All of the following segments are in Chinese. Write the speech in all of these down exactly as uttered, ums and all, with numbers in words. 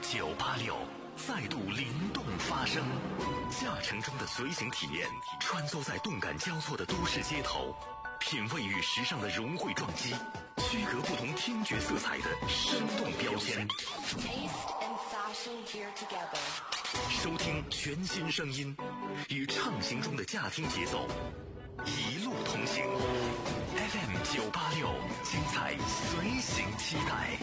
九八六再度灵动发声，驾乘中的随行体验，穿梭在动感交错的都市街头，品味与时尚的融汇撞击，区隔不同听觉色彩的生动标签。收听全新声音，与畅行中的驾听节奏，一路同行。F M 九八六，精彩随行期待。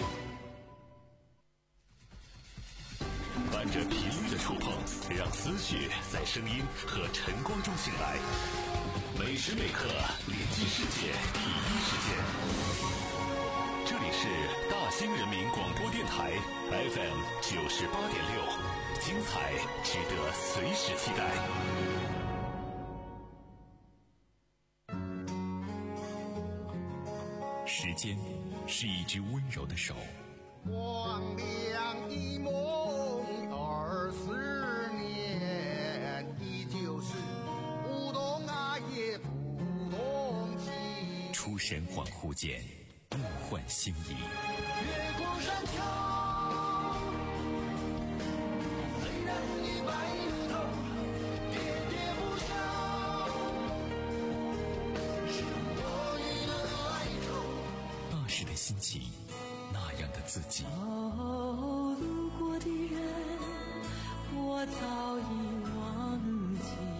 伴着频率的触碰，让思绪在声音和晨光中醒来。每时每刻连接世界，第一时间。这里是大兴人民广播电台 F M 九十八点六，精彩值得随时期待。时间是一只温柔的手， 光亮一梦二十年，依旧是不懂爱也不懂情。 出神恍惚间，物换星移。 月光山丘，虽然已白了头，喋喋不休，是我与的哀愁。 那时的心情，那样的自己。 哦，路过的人，我早已忘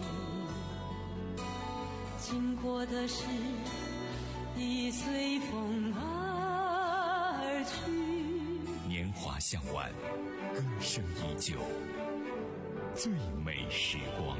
记，经过的事已随风而去。 年华向晚，歌声依旧，最美时光。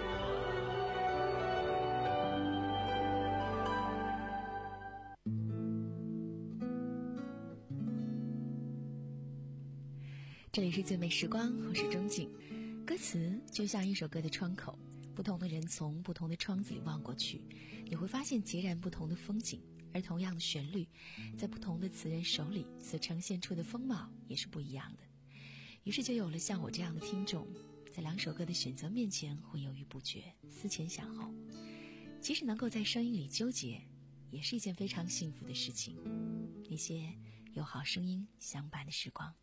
这里是最美时光，我是钟景。歌词就像一首歌的窗口，不同的人从不同的窗子里望过去，你会发现截然不同的风景，而同样的旋律，在不同的词人手里所呈现出的风貌也是不一样的。于是就有了像我这样的听众，在两首歌的选择面前会犹豫不决，思前想后。即使能够在声音里纠结，也是一件非常幸福的事情。那些有好声音相伴的时光。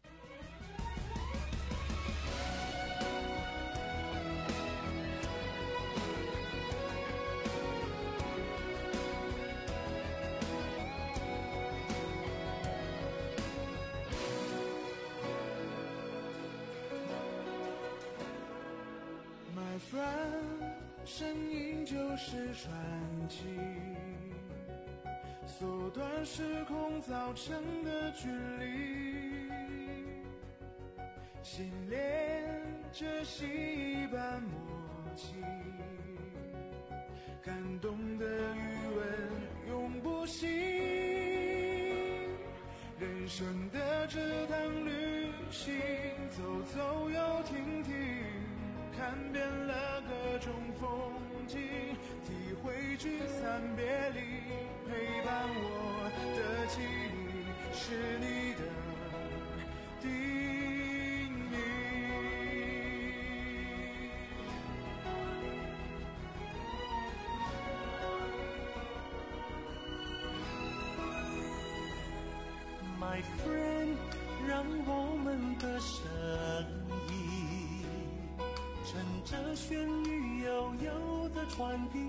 声音就是传奇，缩短时空造成的距离，心连着心般默契，感动的余温永不息。人生的这趟旅行，走走又停停，看遍了各种风景，体会聚散别离，陪伴我的记忆是你的定义。 My friend， 让我们的声音乘着旋律悠悠的传递，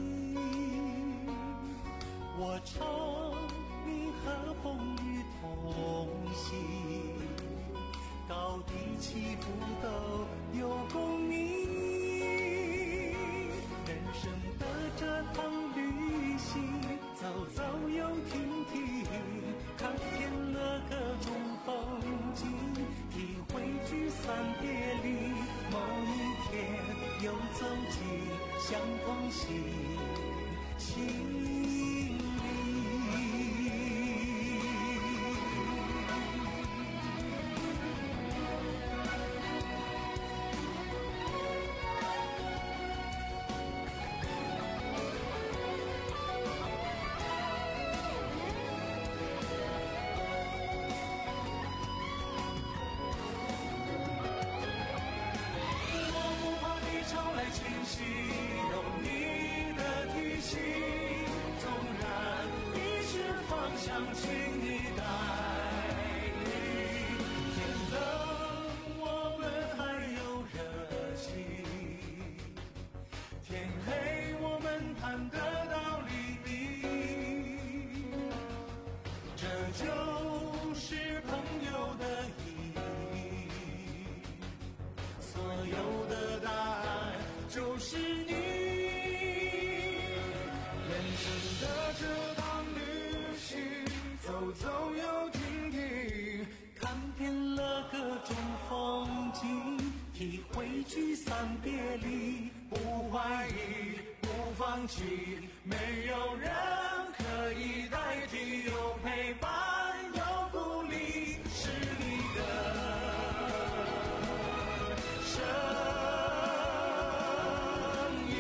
我唱你和风雨同行，高低起伏都有共鸣。人生的这趟旅行，走走又停停，看遍了各种风景，体会聚散别离，某一天又走进相同心心里。 来侵袭，有你的提醒， 然别离，不怀疑，不放弃，没有人可以代替，有陪伴，有鼓励，是你的声音。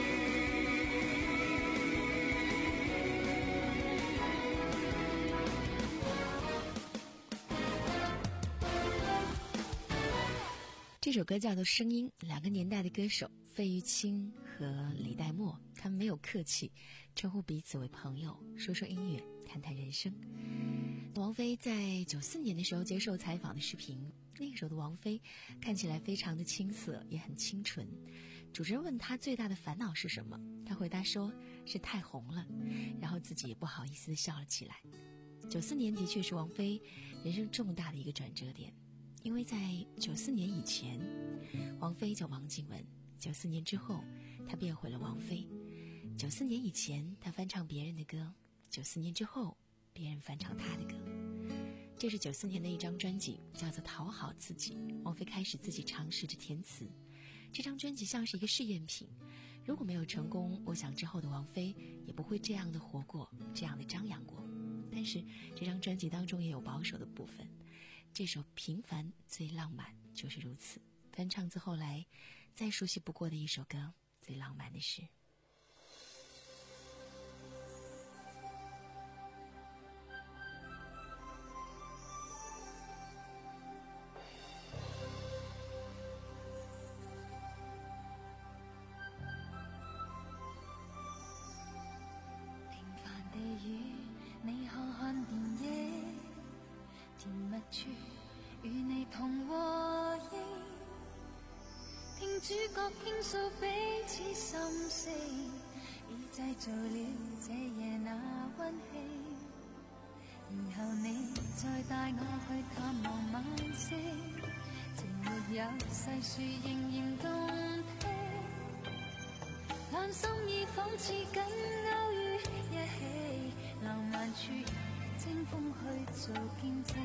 这首歌叫做《声音》，两个年代的歌手费玉清和李代沫，他们没有客气，称呼彼此为朋友，说说音乐，谈谈人生。王菲在九四年的时候接受采访的视频，那个时候的王菲看起来非常的青涩，也很清纯。主持人问她最大的烦恼是什么，她回答说是太红了，然后自己也不好意思地笑了起来。九四年的确是王菲人生重大的一个转折点，因为在九四年以前，王菲叫王靖雯；九四年之后，她变回了王菲。九四年以前，她翻唱别人的歌；九四年之后，别人翻唱她的歌。这是九四年的一张专辑，叫做《讨好自己》。王菲开始自己尝试着填词。这张专辑像是一个试验品，如果没有成功，我想之后的王菲也不会这样的活过，这样的张扬过。但是这张专辑当中也有保守的部分，这首《平凡最浪漫》就是如此。翻唱自后来再熟悉不过的一首歌，最浪漫的事。 平凡的雨，你看看電影，甜蜜處與你同和應，聽主角傾訴彼此心聲，已製造了這夜那溫馨。然後你再帶我去探望晚星，情沒有細說仍然動聽，但心意仿似緊勾於一起，浪漫處清風去做見證。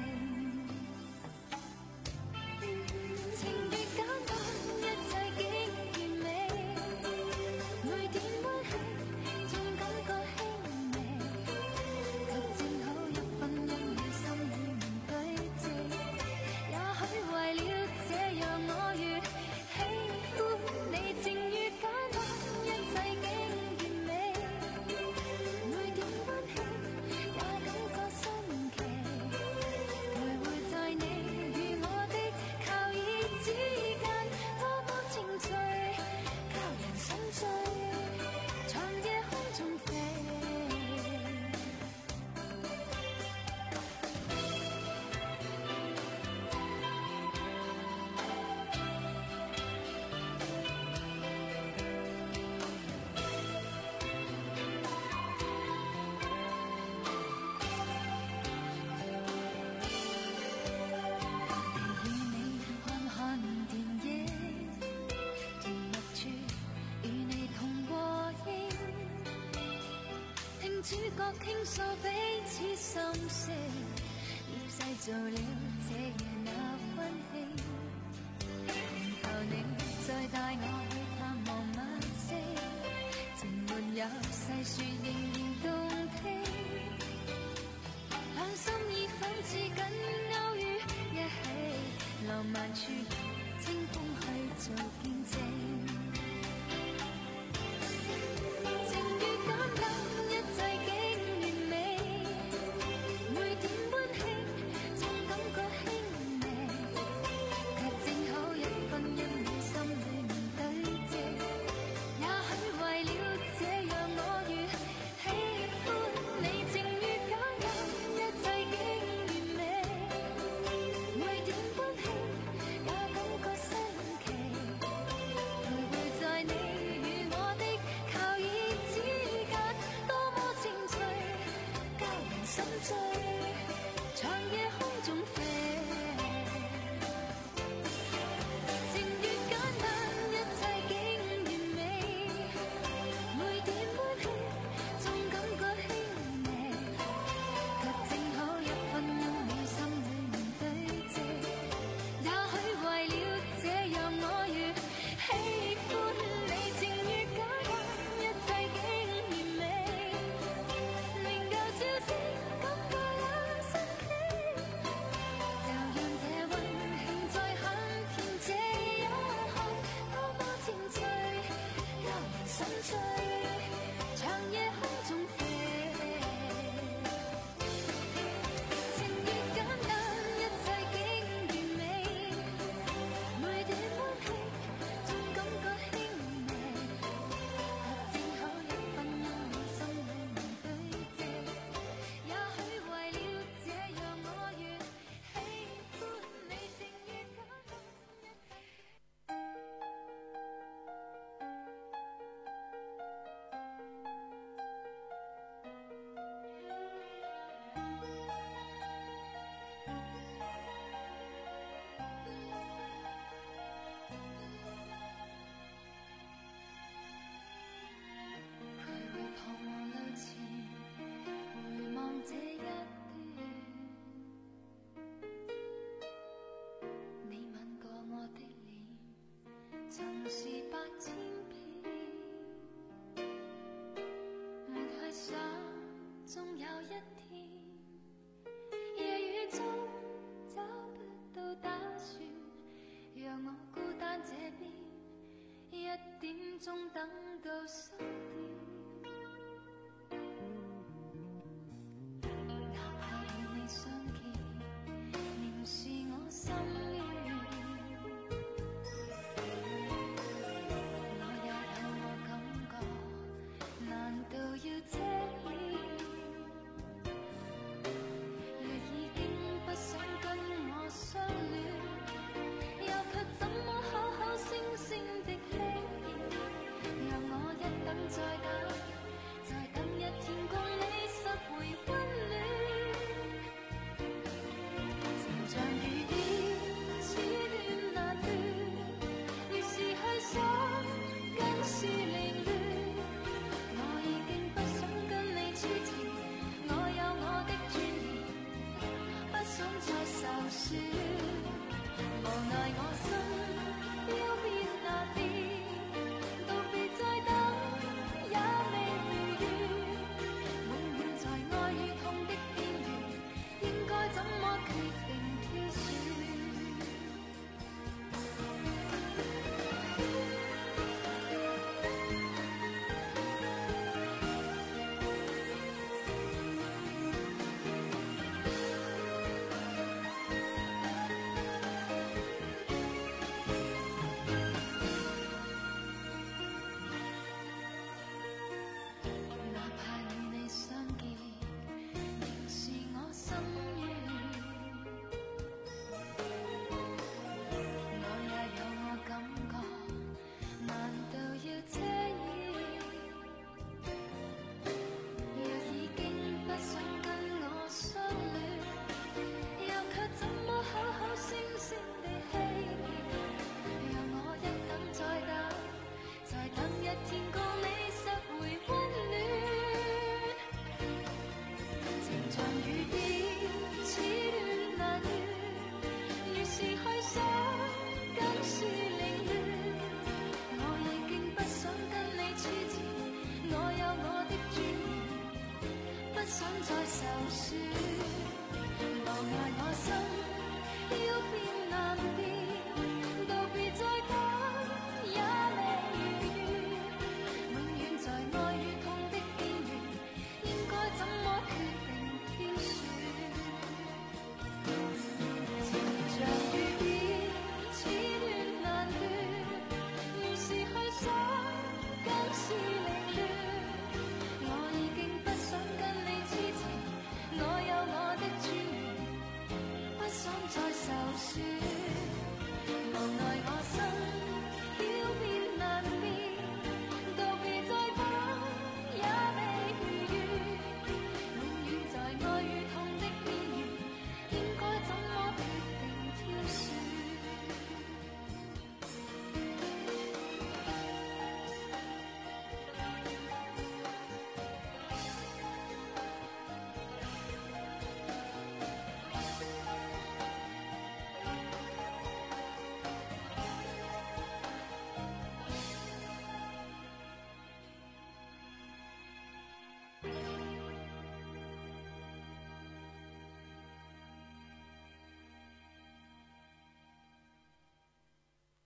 情越簡單，一切竟完美，每點溫馨，總感覺輕微，卻正好一分一秒心裏面對峙。也許為了這樣我越喜歡你，情越簡單，一切竟完美，每點溫馨也感覺新奇，徘徊在你與我的靠椅之間，多麼情趣，教人心醉，長夜空中飛。與你看看電影，甜蜜處與你同和應，聽主角傾訴彼此心聲，已製造了這夜那溫馨。然後你再帶我去探望晚星，情沒有細說仍然動聽，但心意仿似緊勾於一起，浪漫處清風去做見證。情越簡單，一切竟完美，每點溫馨，總感覺輕微，卻正好一分一秒心裏面對峙。也許為了這樣我越喜歡你，情越簡單，一切竟完美，每點溫馨也感覺新奇，徘徊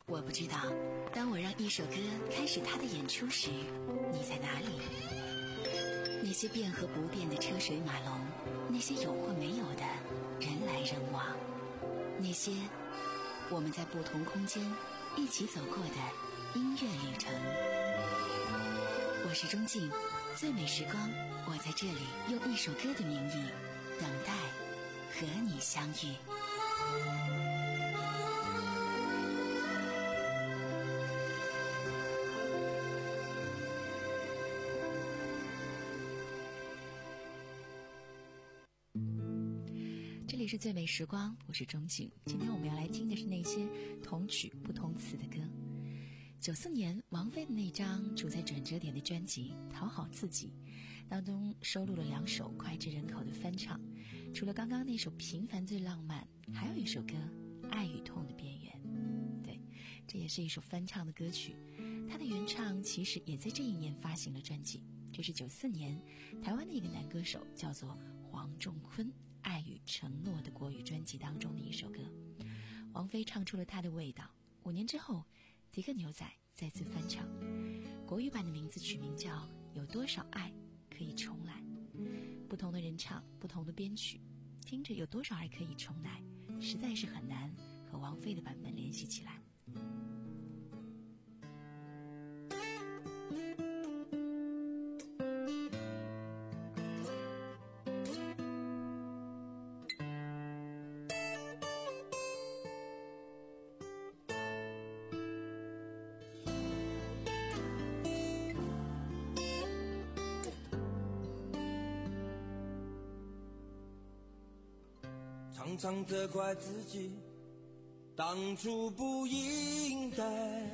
我不知道，当我让一首歌开始它的演出时，你在哪里？那些变和不变的车水马龙，那些有或没有的人来人往，那些我们在不同空间一起走过的音乐旅程。我是钟静，最美时光，我在这里用一首歌的名义等待和你相遇。这里是最美时光，我是钟景。今天我们要来听的是那些同曲不同词的歌。九四年王菲的那张处在转折点的专辑《讨好自己》当中收录了两首脍炙人口的翻唱，除了刚刚那首《平凡最浪漫》，还有一首歌《爱与痛的边缘》。对，这也是一首翻唱的歌曲，它的原唱其实也在这一年发行了专辑。这是九四年台湾的一个男歌手叫做黄仲坤《爱与承诺》的国语专辑当中的一首歌，王菲唱出了她的味道。五年之后，迪克牛仔再次翻唱，国语版的名字取名叫《有多少爱可以重来》。不同的人唱，不同的编曲，听着有多少爱可以重来，实在是很难和王菲的版本联系起来。 常常责怪自己当初不应该，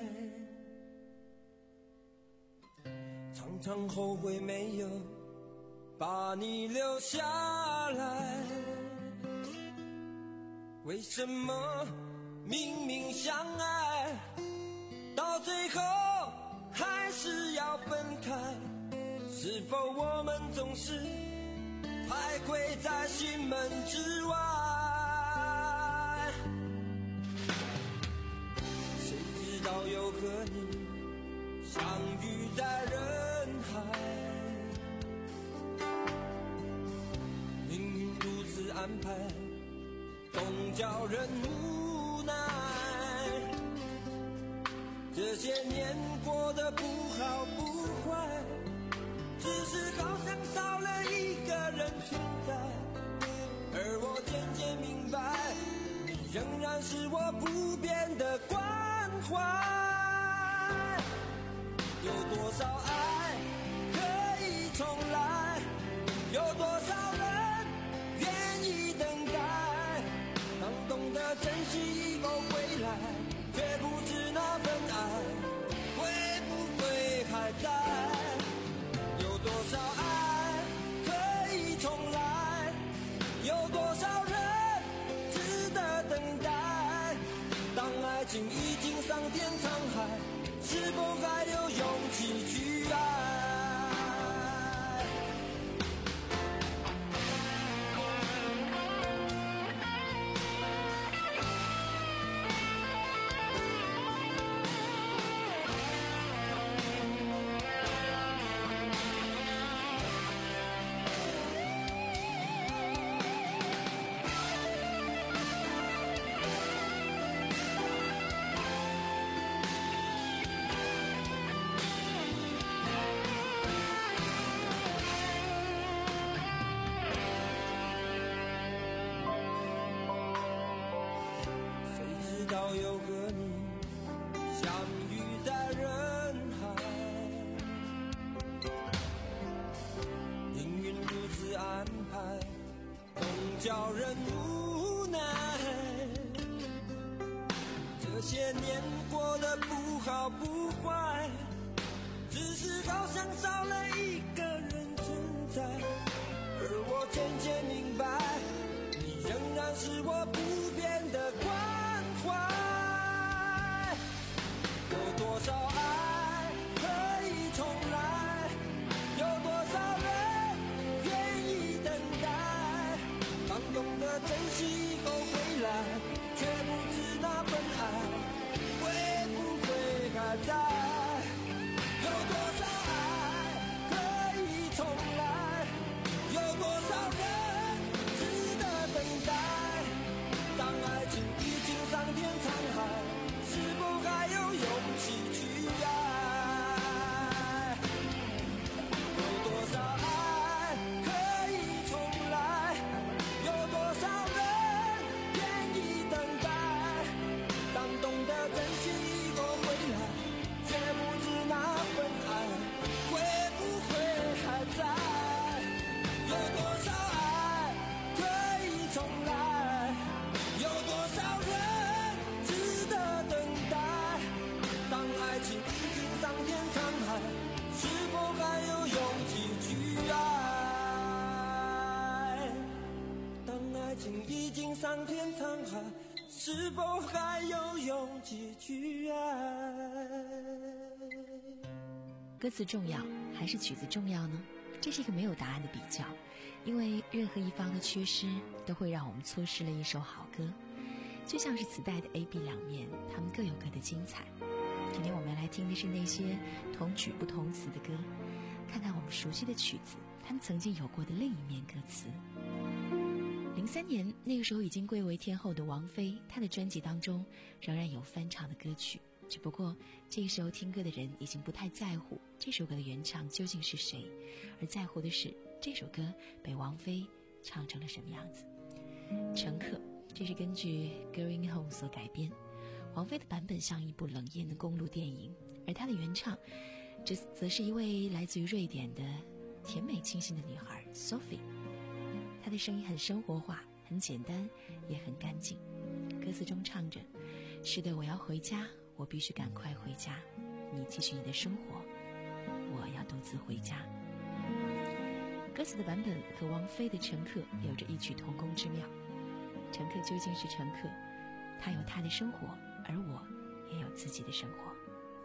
常常后悔没有把你留下来。为什么明明相爱，到最后还是要分开？是否我们总是徘徊在心门之外？谁知道又和你相遇在人海，命运如此安排，总叫人无奈。这些年过得不好不坏，只是好像少了一个人存在，而我渐渐明白，你仍然是我不变的关怀。有多少爱可以重来，有多少人愿意等待，当懂得珍惜以后回来，却不知那份爱会不会还在。有多少爱可以重来，有多少人值得等待，当爱情已经桑田沧海，是否还有勇气去爱？又和你相遇在人海，命运如此安排，总叫人无奈。这些年过得不好不坏，只是好像少了一个人存在，而我渐渐明白，你仍然是我不变的关怀。有多少爱可以重来，有多少人愿意等待，当懂得珍惜以后回来，却不知那份爱会是否还有勇气去爱？ 歌词重要还是曲子重要呢？这是一个没有答案的比较，因为任何一方的缺失都会让我们错失了一首好歌。就像是磁带的 A B 两面，它们各有各的精彩。今天我们来听的是那些同曲不同词的歌，看看我们熟悉的曲子，他们曾经有过的另一面歌词。零三年，那个时候已经贵为天后的王菲，她的专辑当中仍然有翻唱的歌曲，只不过这个时候听歌的人已经不太在乎这首歌的原唱究竟是谁，而在乎的是这首歌被王菲唱成了什么样子。乘客，这是根据 Going Home 所改编，王菲的版本像一部冷艳的公路电影，而她的原唱这则是一位来自于瑞典的甜美清新的女孩 Sophie。 她的声音很生活化，很简单，也很干净。歌词中唱着，是的，我要回家，我必须赶快回家，你继续你的生活，我要独自回家。歌词的版本和王菲的乘客有着异曲同工之妙。乘客究竟是乘客，他有他的生活，而我也有自己的生活。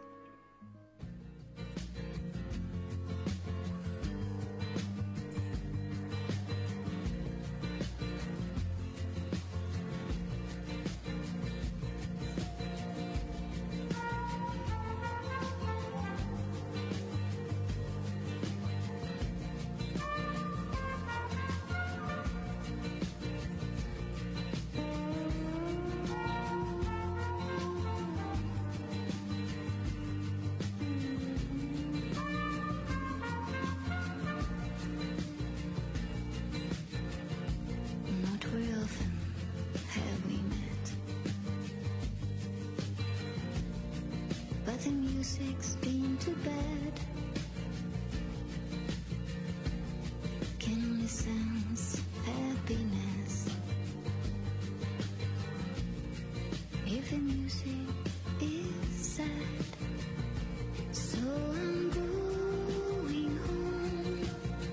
The music's been too bad. Can only sense happiness if the music is sad. So I'm going home.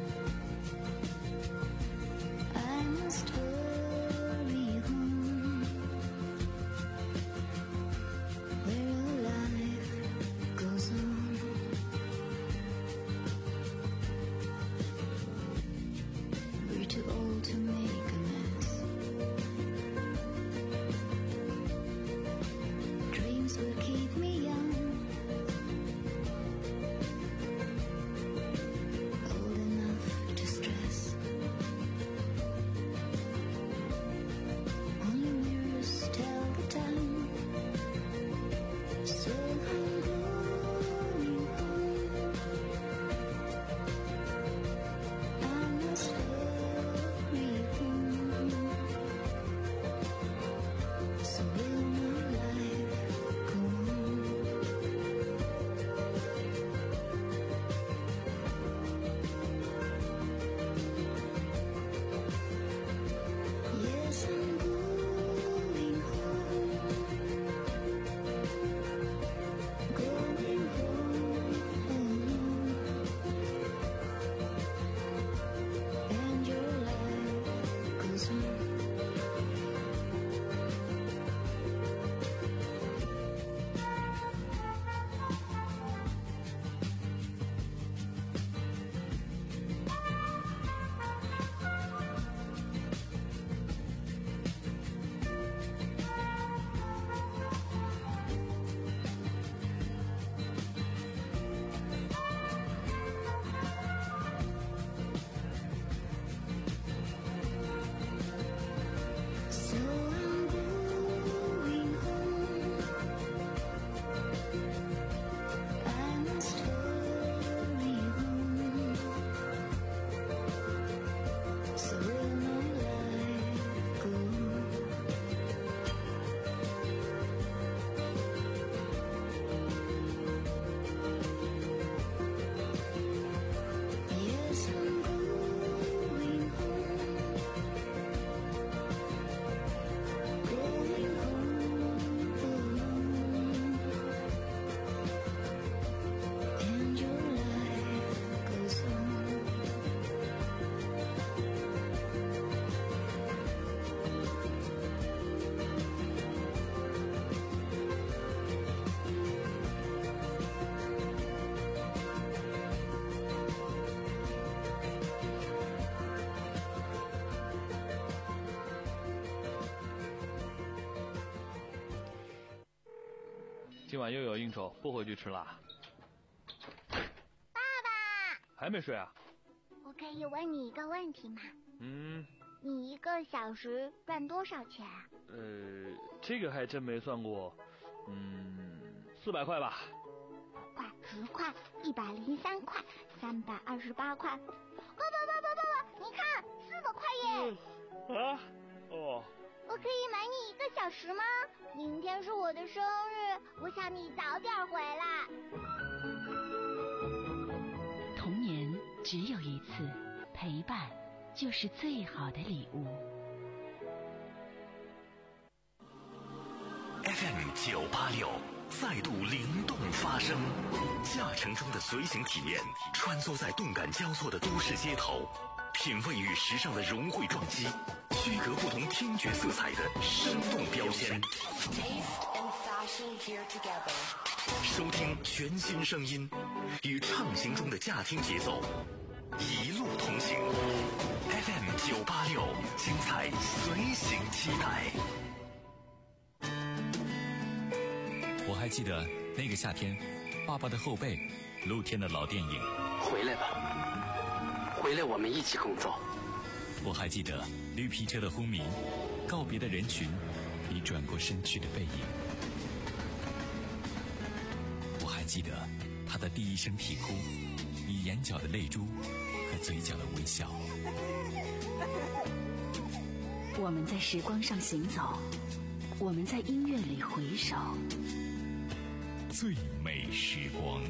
I must hurry home, where life goes on. We're too old to make a mess. Dream 今晚又有应酬，不回去吃啦。 爸爸， 还没睡啊？ 我可以问你一个问题吗？ 嗯。 你一个小时赚多少钱啊？ 呃，这个还真没算过。嗯，四百块吧。 五块、十块、一百零三块、三百二十八块。爸爸爸爸爸爸，你看，四百块耶！ 嗯、啊？哦。 我可以买你一个小时吗？明天是我的生日，我想你早点回来。 童年只有一次，陪伴就是最好的礼物。 F M 九八六再度灵动发声，驾乘中的随行体验，穿梭在动感交错的都市街头，品味与时尚的融汇撞击，区隔不同听觉色彩的生动标签。收听全新声音，与畅行中的驾听节奏，一路同行。F M 九八六，精彩随行期待。 我还记得那个夏天，爸爸的后背，露天的老电影。 回来吧，回来，我们一起工作。 我还记得绿皮车的轰鸣，告别的人群，你转过身去的背影。我还记得他的第一声啼哭，你眼角的泪珠和嘴角的微笑。 我们在时光上行走，我们在音乐里回首。 最美时光。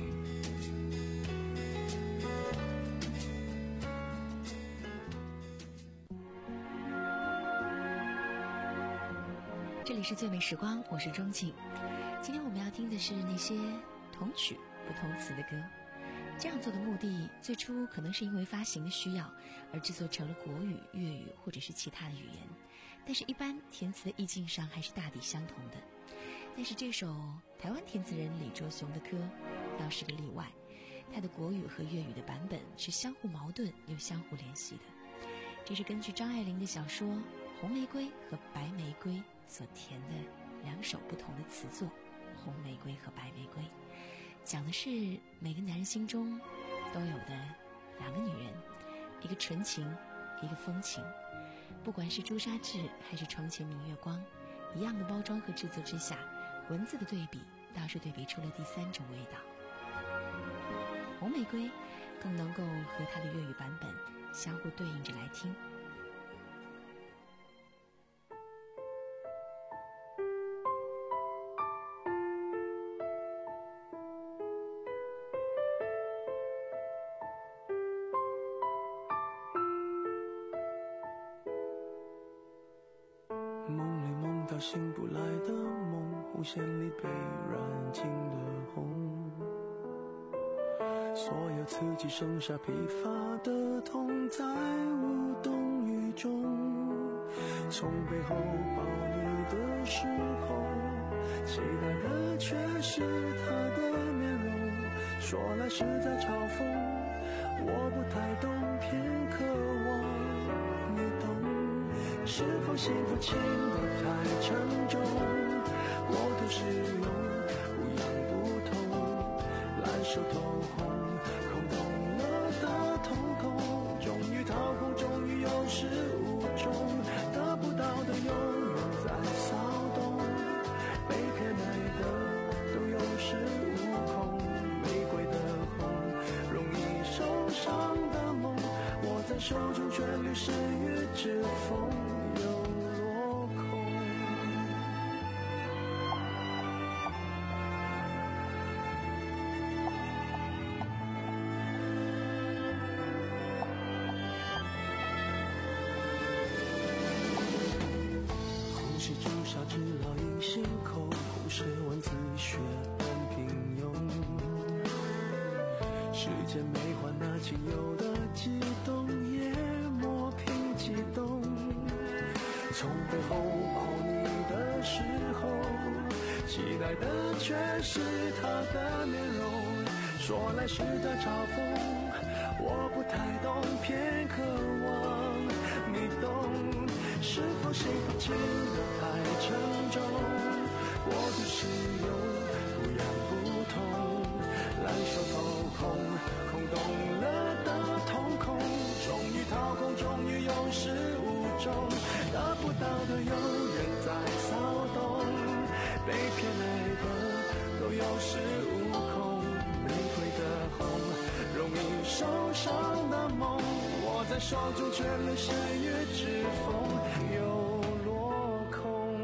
这里是最美时光，我是钟静。今天我们要听的是那些同曲不同词的歌。这样做的目的，最初可能是因为发行的需要而制作成了国语、粤语或者是其他的语言，但是一般填词的意境上还是大抵相同的。但是这首台湾填词人李卓雄的歌倒是个例外，他的国语和粤语的版本是相互矛盾又相互联系的。这是根据张爱玲的小说《红玫瑰》和《白玫瑰》所填的两首不同的词作《红玫瑰》和《白玫瑰》，讲的是每个男人心中都有的两个女人，一个纯情，一个风情。不管是朱砂痣还是床前明月光，一样的包装和制作之下，文字的对比倒是对比出了第三种味道。红玫瑰更能够和它的粤语版本相互对应着来听。 梦里梦到醒不来的梦，红线里被染尽的红，所有刺激剩下疲乏的痛，在无动于衷。从背后抱你的时候，期待的却是他的面容，说来是在嘲讽，我不太懂，偏渴望你懂。是否幸福轻得太沉重，我都是用不痒不痛，烂熟透红，空洞了的瞳孔，终于掏空，终于有始无终，得不到的永远在骚动，被偏爱的都有恃无恐，玫瑰的红，容易受伤的梦，握在手中却流失于指缝。知烙印心口，红是文字血般平庸，时间没换那仅有的悸动，也磨平激动。从背后抱你的时候，期待的却是他的面容，说来是在嘲讽，我不太懂，偏渴望你懂。是否幸福轻得太沉重，我的使用不始无终，得不到的永远在骚动，被偏爱的都有恃无恐，玫瑰的红，容易受伤的梦，握在手中却流失于指缝，又落空。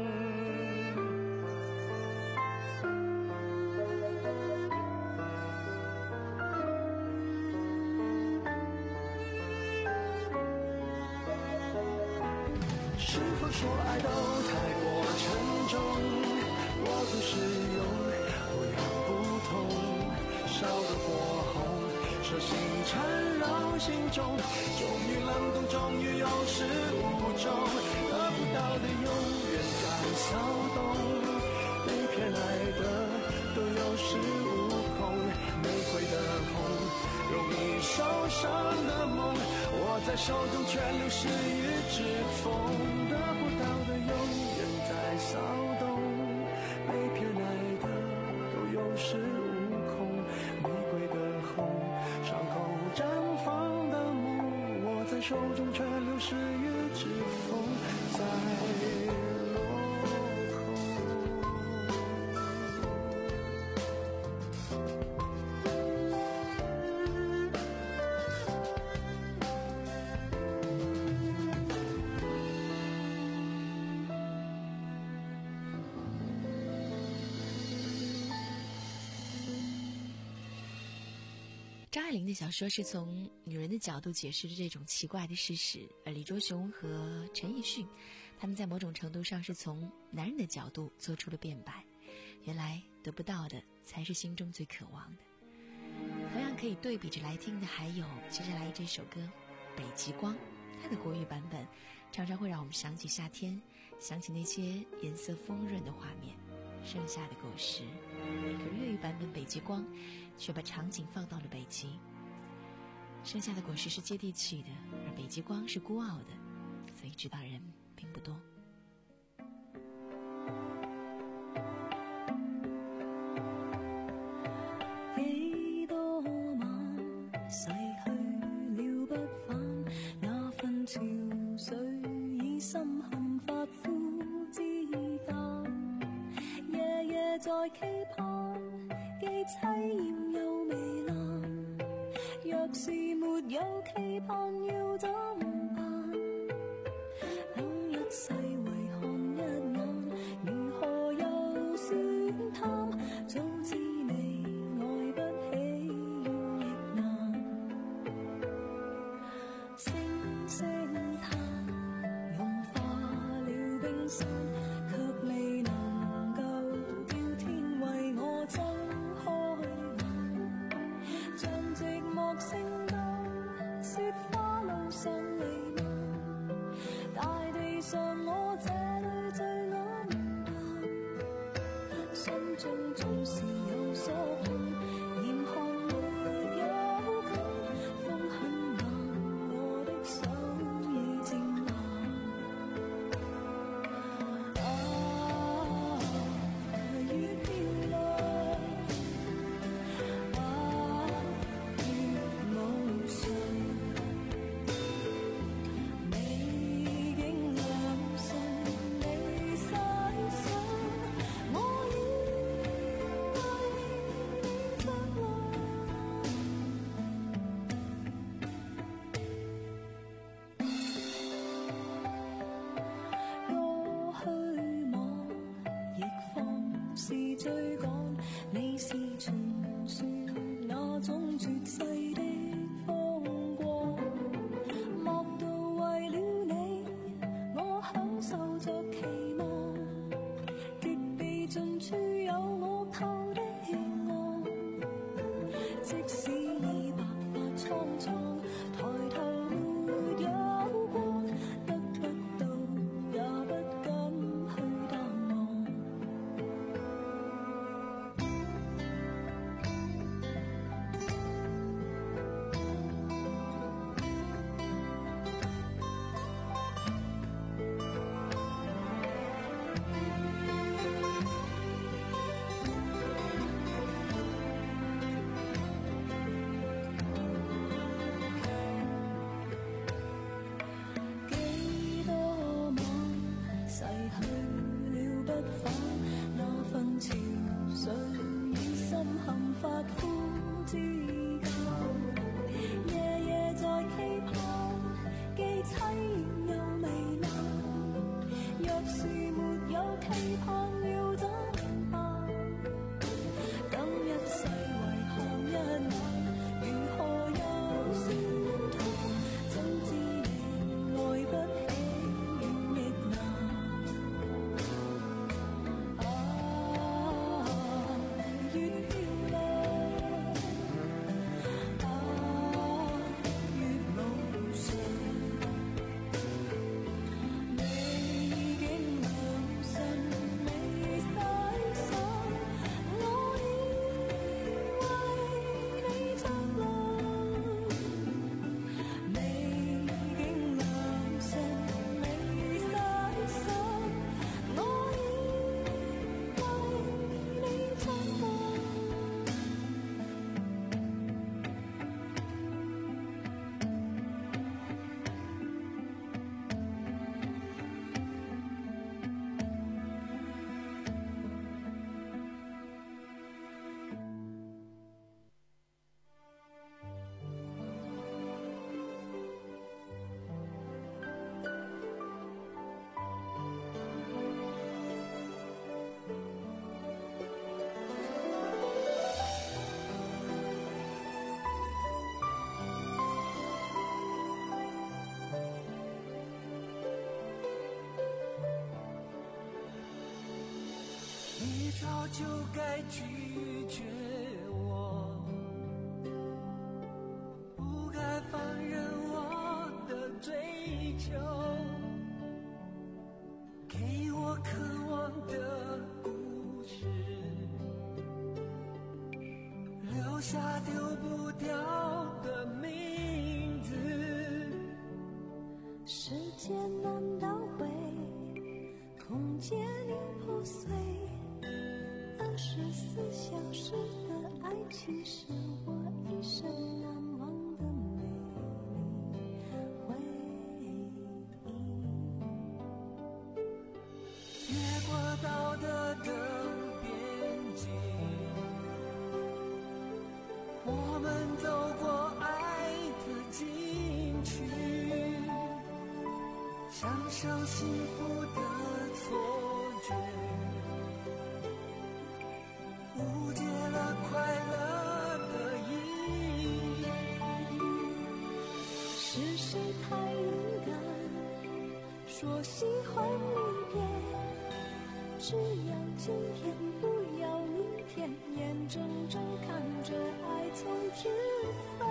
是否说爱都太过沉重，我总是用不痒不痛，烧得火红，手心缠绕心中，终于冷冻，终于有始无终，得不到的永远在骚动，被偏爱的都有恃无恐，玫瑰的红，容易受伤的梦，握在手中却流失于指缝，得不到的永远在骚动，被偏爱的都有恃无恐，玫瑰的红，伤口绽放的梦，握在手中却流失于指缝，在落空。 张爱玲的小说是从女人的角度解释这种奇怪的事实，而李卓雄和陈奕迅他们在某种程度上是从男人的角度做出了辩白，原来得不到的才是心中最渴望的。同样可以对比着来听的还有接下来这首歌《北极光》，它的国语版本常常会让我们想起夏天，想起那些颜色丰润的画面，盛夏的果实，而粤语版本《北极光》却把场景放到了北极。盛夏的果实是接地气的，而北极光是孤傲的，所以知道人并不多。 幾多晚逝去了不返，那份潮水已深陷發膚之間，夜夜在期盼，既凄豔又微難，若是沒有期盼要怎辦？等一世為看一眼，如何又算貪？早知你愛不起怨亦難，星星嘆融化了冰山，卻未能夠叫天為我睜開眼，像寂寞星燈，雪花路上彌漫，大地上我這裏最黯淡，心中總是有所盼，嚴寒沒有感，風很冷，我的手已漸冷。啊，雨飄來，啊，月無常，你竟良辰未細想，我已為你着涼。多虛妄，亦放肆追趕，你是傳說那種絕世的風光，莫道為了你，我享受着期望，極地盡處有我透的岸，即使已白髮蒼蒼，抬頭沒有光，得不到也不敢去淡忘。 再拒绝我，不该放任我的追求，给我渴望的故事，留下丢不掉的名字。 时间难倒回，空间已破碎，二十四小时的爱情是我一生难忘的美丽回忆。 越过道德的边境，我们走过爱的禁区，享受幸福的错觉，误解了快乐的意义。 是谁太勇敢，说喜欢离别，只要今天不要明天，眼睁睁看着爱从指缝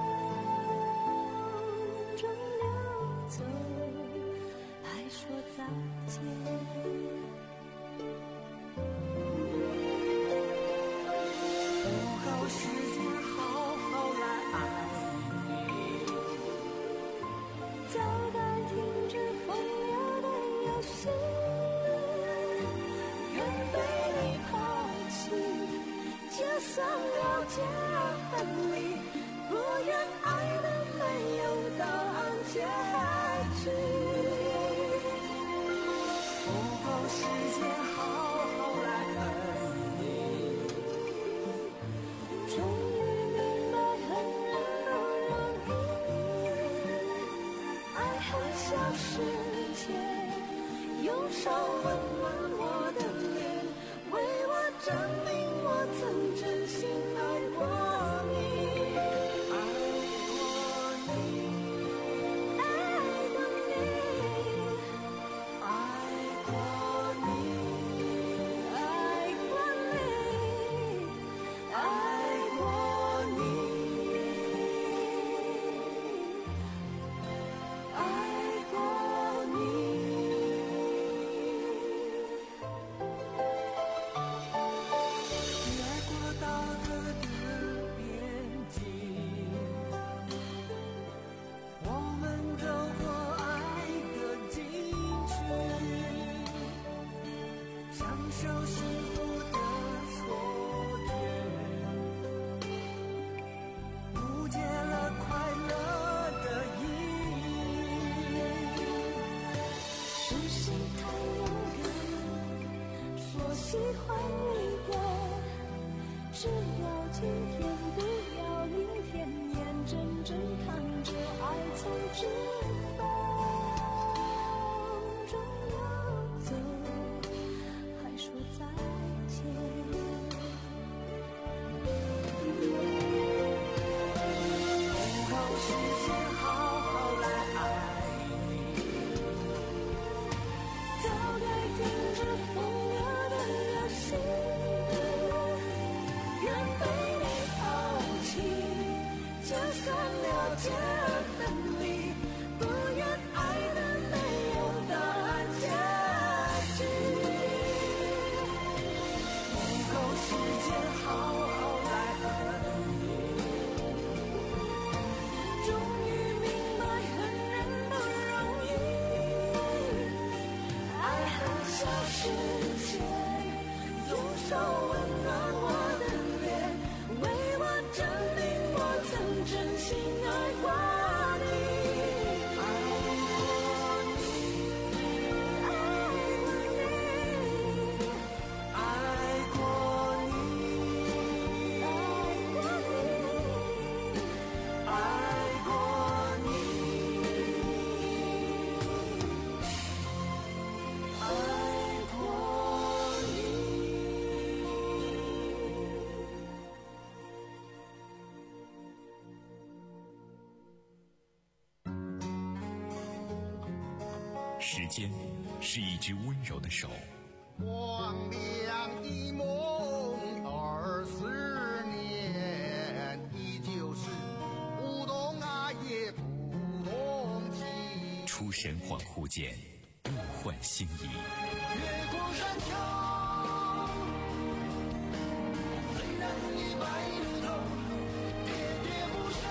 中流走，还说再见。 不够时间好好来爱你， 早该停止风流的游戏，愿被你抛弃，就算了解分离，不愿爱的没有答案结局。 不够时间好好来爱你， 终于明白很不容易，爱很小世界，用手温暖我的脸，为我证明我曾真心爱过你。喜欢离别，只要今天不要明天，眼睁睁看着爱从指缝中流走，还说再见。 不够时间好好来爱你， 早该停止风流的游戏，愿被你抛弃，就算了解分离，不愿爱的没有答案结局。 不够时间好好来爱你， 终于明白很人不容易，爱很小世界，用手温暖我的脸，为我证明我曾真心爱过你。爱过你， 爱过你， 爱过你， 爱过你。时间是一只温柔的手， 光亮的梦儿出神恍惚间，物换星移。 越过山丘，虽然已白了头，喋喋不休，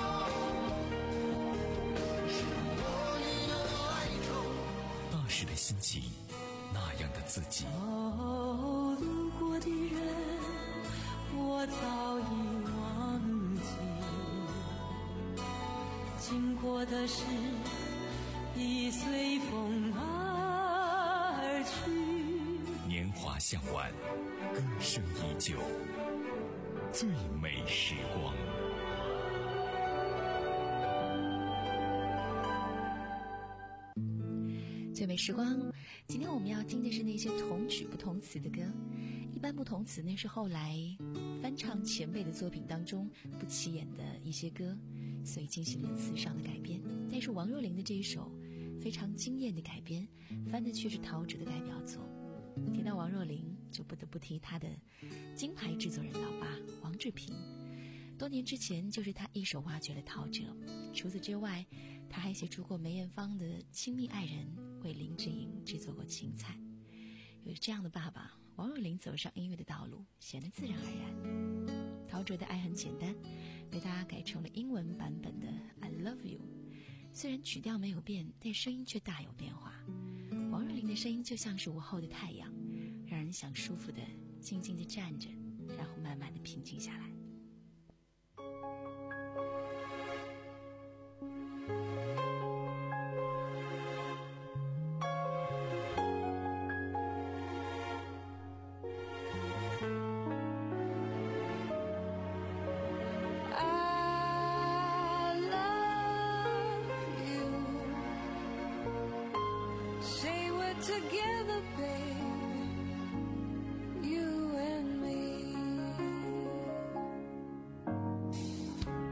是我你的哀愁。 那时的心情，那样的自己。 哦，路过的人，我早已忘记，经过的事已随风而去。 年华向晚，歌声依旧，最美时光。 最美时光，今天我们要听的是那些同曲不同词的歌。一般不同词呢是后来翻唱前辈的作品当中不起眼的一些歌，所以进行了词上的改编。但是王若琳的这一首非常惊艳的改编，翻的却是陶喆的代表作。提到王若琳，就不得不提她的金牌制作人老爸王志平。多年之前，就是他一手挖掘了陶喆。除此之外，他还协助过梅艳芳的亲密爱人，为林志颖制作过芹菜。有这样的爸爸，王若琳走上音乐的道路显得自然而然。陶喆的爱很简单，被他改成了英文版本的 I Love You。 虽然曲调没有变，但声音却大有变化。王若琳的声音就像是午后的太阳，让人想舒服的静静地站着，然后慢慢地平静下来。 Together, baby, you and me.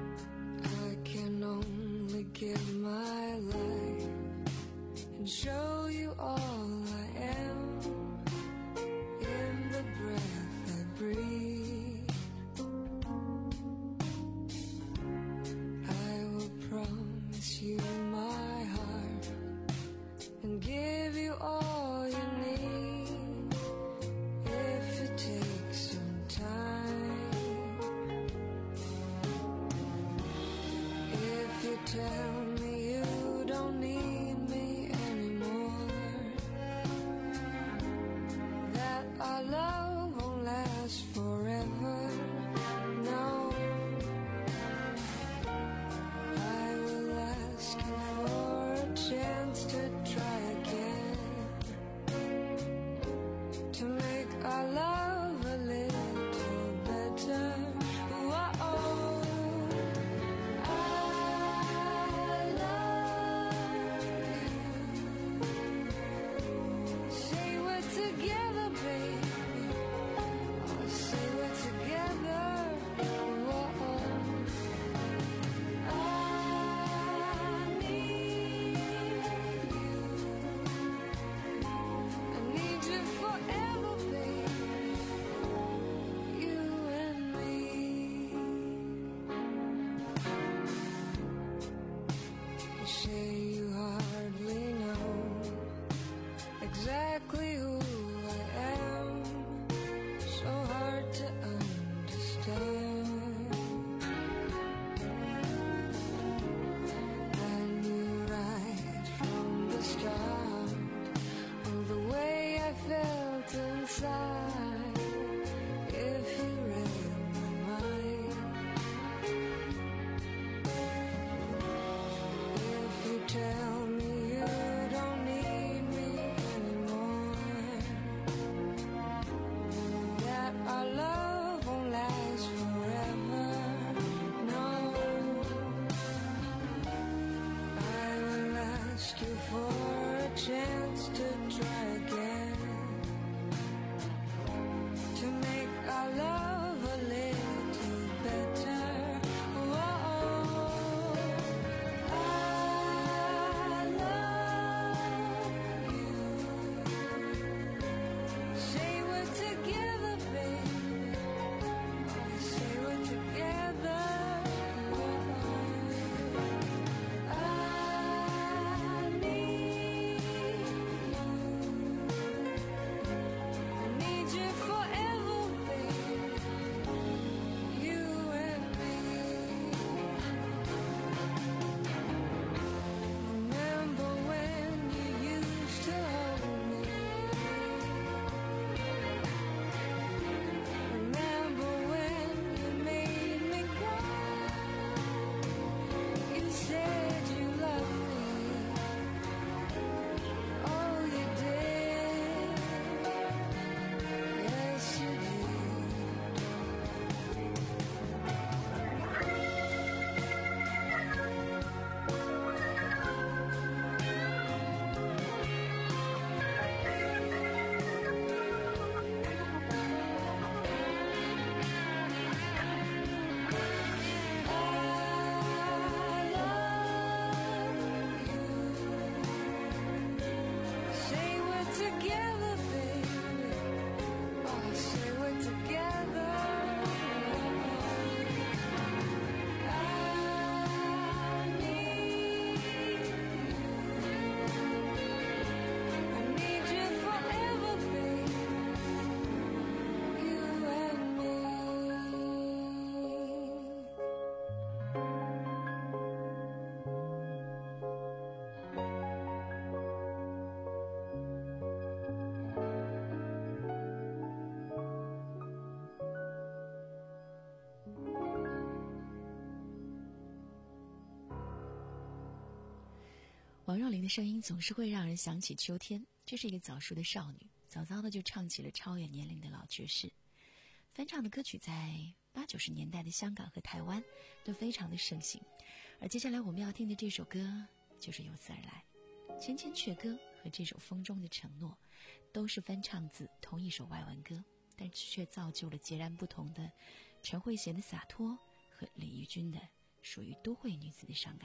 王若琳的声音总是会让人想起秋天，这是一个早熟的少女，早早的就唱起了超越年龄的老爵士。翻唱的歌曲在八九十年代的香港和台湾都非常的盛行，而接下来我们要听的这首歌就是由此而来。《千千阙歌》和这首《风中的承诺》都是翻唱自同一首外文歌，但却造就了截然不同的陈慧娴的洒脱和李翊君的属于都会女子的伤感。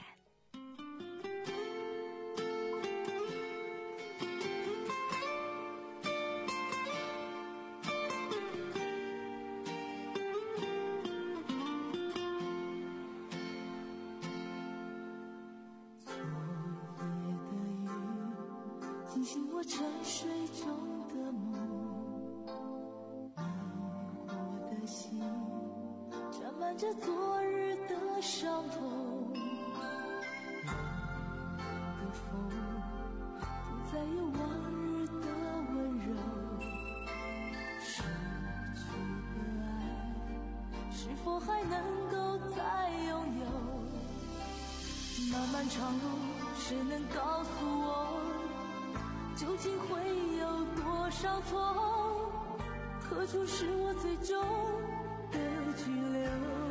醒我沉睡中的梦，迷惑的心沾满着昨日的伤痛，冷的风不再有往日的温柔，失去的爱是否还能够再拥有？漫漫长路，谁能告诉我究竟会有多少错？何处是我最终的居留？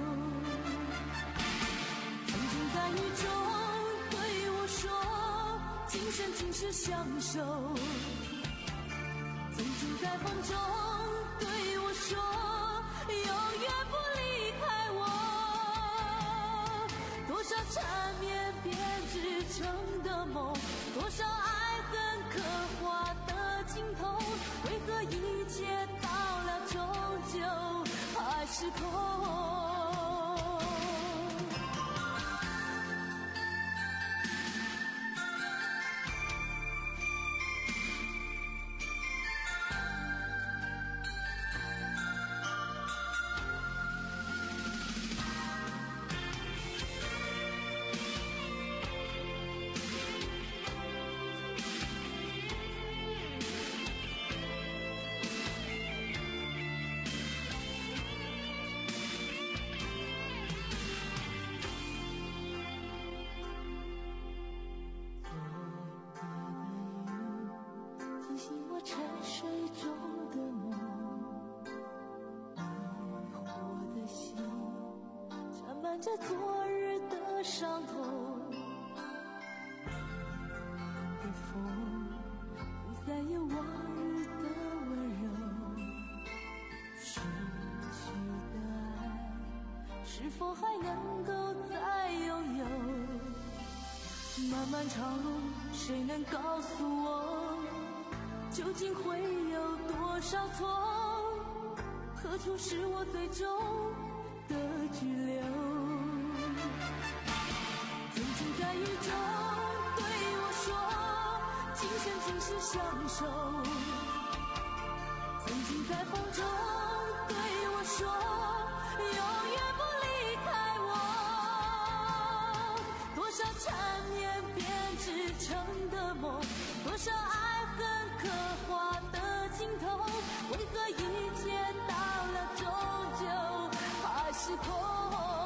曾经在雨中对我说，今生今世相守。曾经在风中对我说，永远不离开我。多少缠绵编织成的梦，多少爱恨刻划的镜头，为何一切到了终究还是空？沉睡中的梦，迷惑的心沾满着昨日的伤痛，冷的风不再有往日的温柔，失去的爱是否还能够再拥有？漫漫长路，谁能告诉我究竟会有多少错？何处是我最终的居留？曾经在雨中对我说，今生今世相守。曾经在风中对我说，永远不离开我。多少缠绵编织成的梦，多少爱恨刻划的镜头，为何一切到了终究还是空？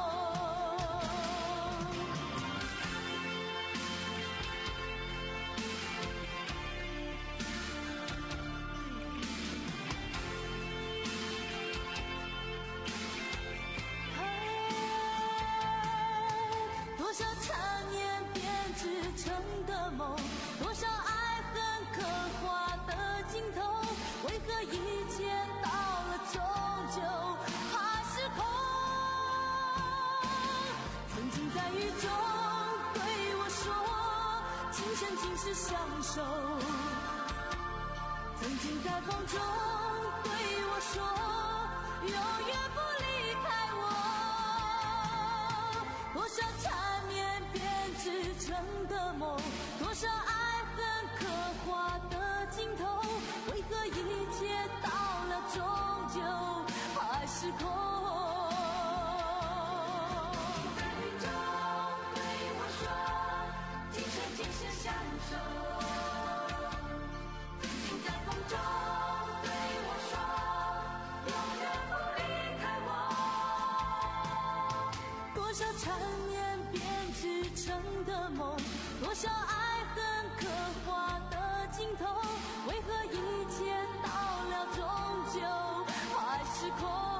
多少缠绵编织成的梦，多少爱恨刻划的镜头，为何一切到了终究还是空？曾经在雨中对我说，今生今世相守。曾经在风中对我说，永远不离开我。多少缠绵编织成的梦，多少爱恨刻划的镜头，为何一切到了终究还是空？在雨中对我说，今生今世相守。曾经在风中对我说，永远不离开我。多少缠绵编织成的梦，多少爱恨刻画的尽头，为何一切到了终究还是空？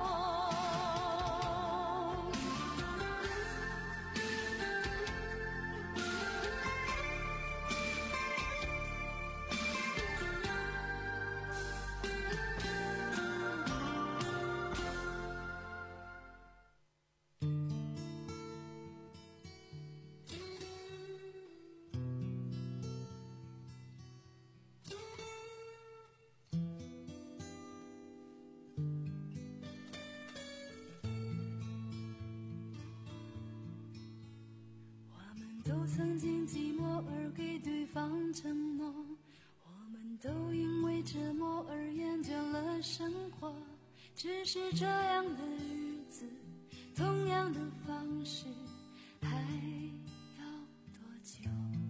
都曾经寂寞而给对方承诺，我们都因为折磨而厌倦了生活。只是这样的日子，同样的方式，还要多久？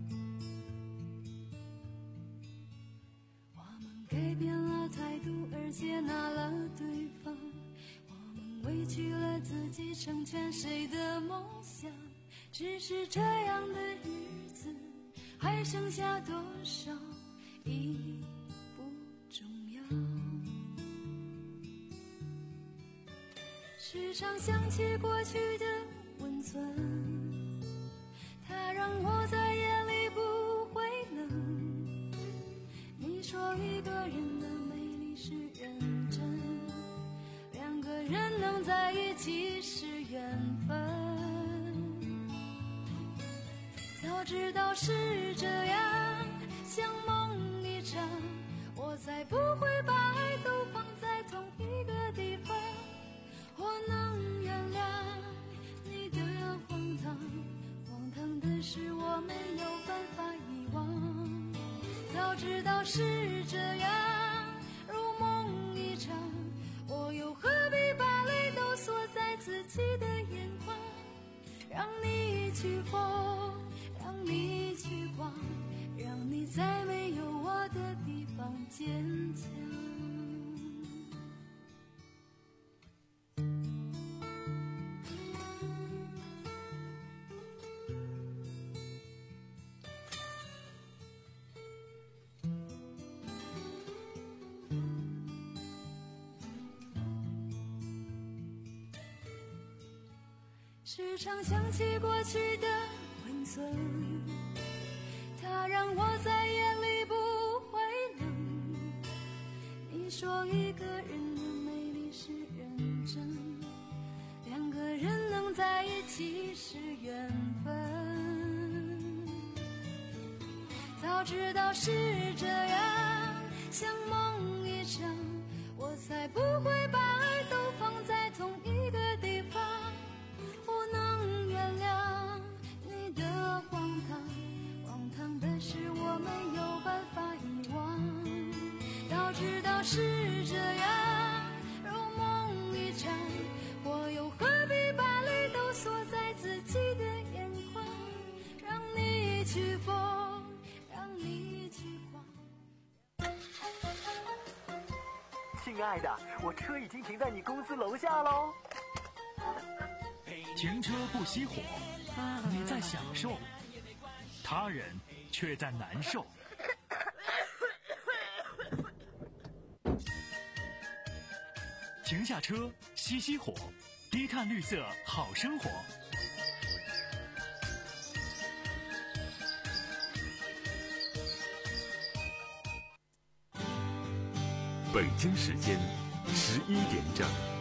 我们改变了态度而接纳了对方，我们委屈了自己成全谁的梦想。只是这样的日子，还剩下多少已不重要。时常想起过去的温存，它让我在夜里不会冷。你说一个人的美丽是认真，两个人能在一起是缘分。早知道是这样，像梦一场，我才不会把爱都放在同一个地方。我能原谅你的荒唐，荒唐的是我没有办法遗忘。早知道是这样，如梦一场，我又何必把泪都锁在自己的眼眶，让你去疯，让你去逛，让你在没有我的地方坚强。时常想起过去的温存，它让我在夜里不会冷。你说一个人的美丽是认真，两个人能在一起是缘分。早知道是这样，像梦一场，我才不会把爱都放在同一个地方。我能原谅你的荒唐，荒唐的是我没有办法遗忘。早知道是这样，如梦一场，我又何必把泪都锁在自己的眼眶，让你去疯，让你去狂。 亲爱的，我车已经停在你公司楼下喽。 停车不熄火，你在享受，他人却在难受。停下车，熄熄火，低碳绿色好生活。 北京时间十一点整。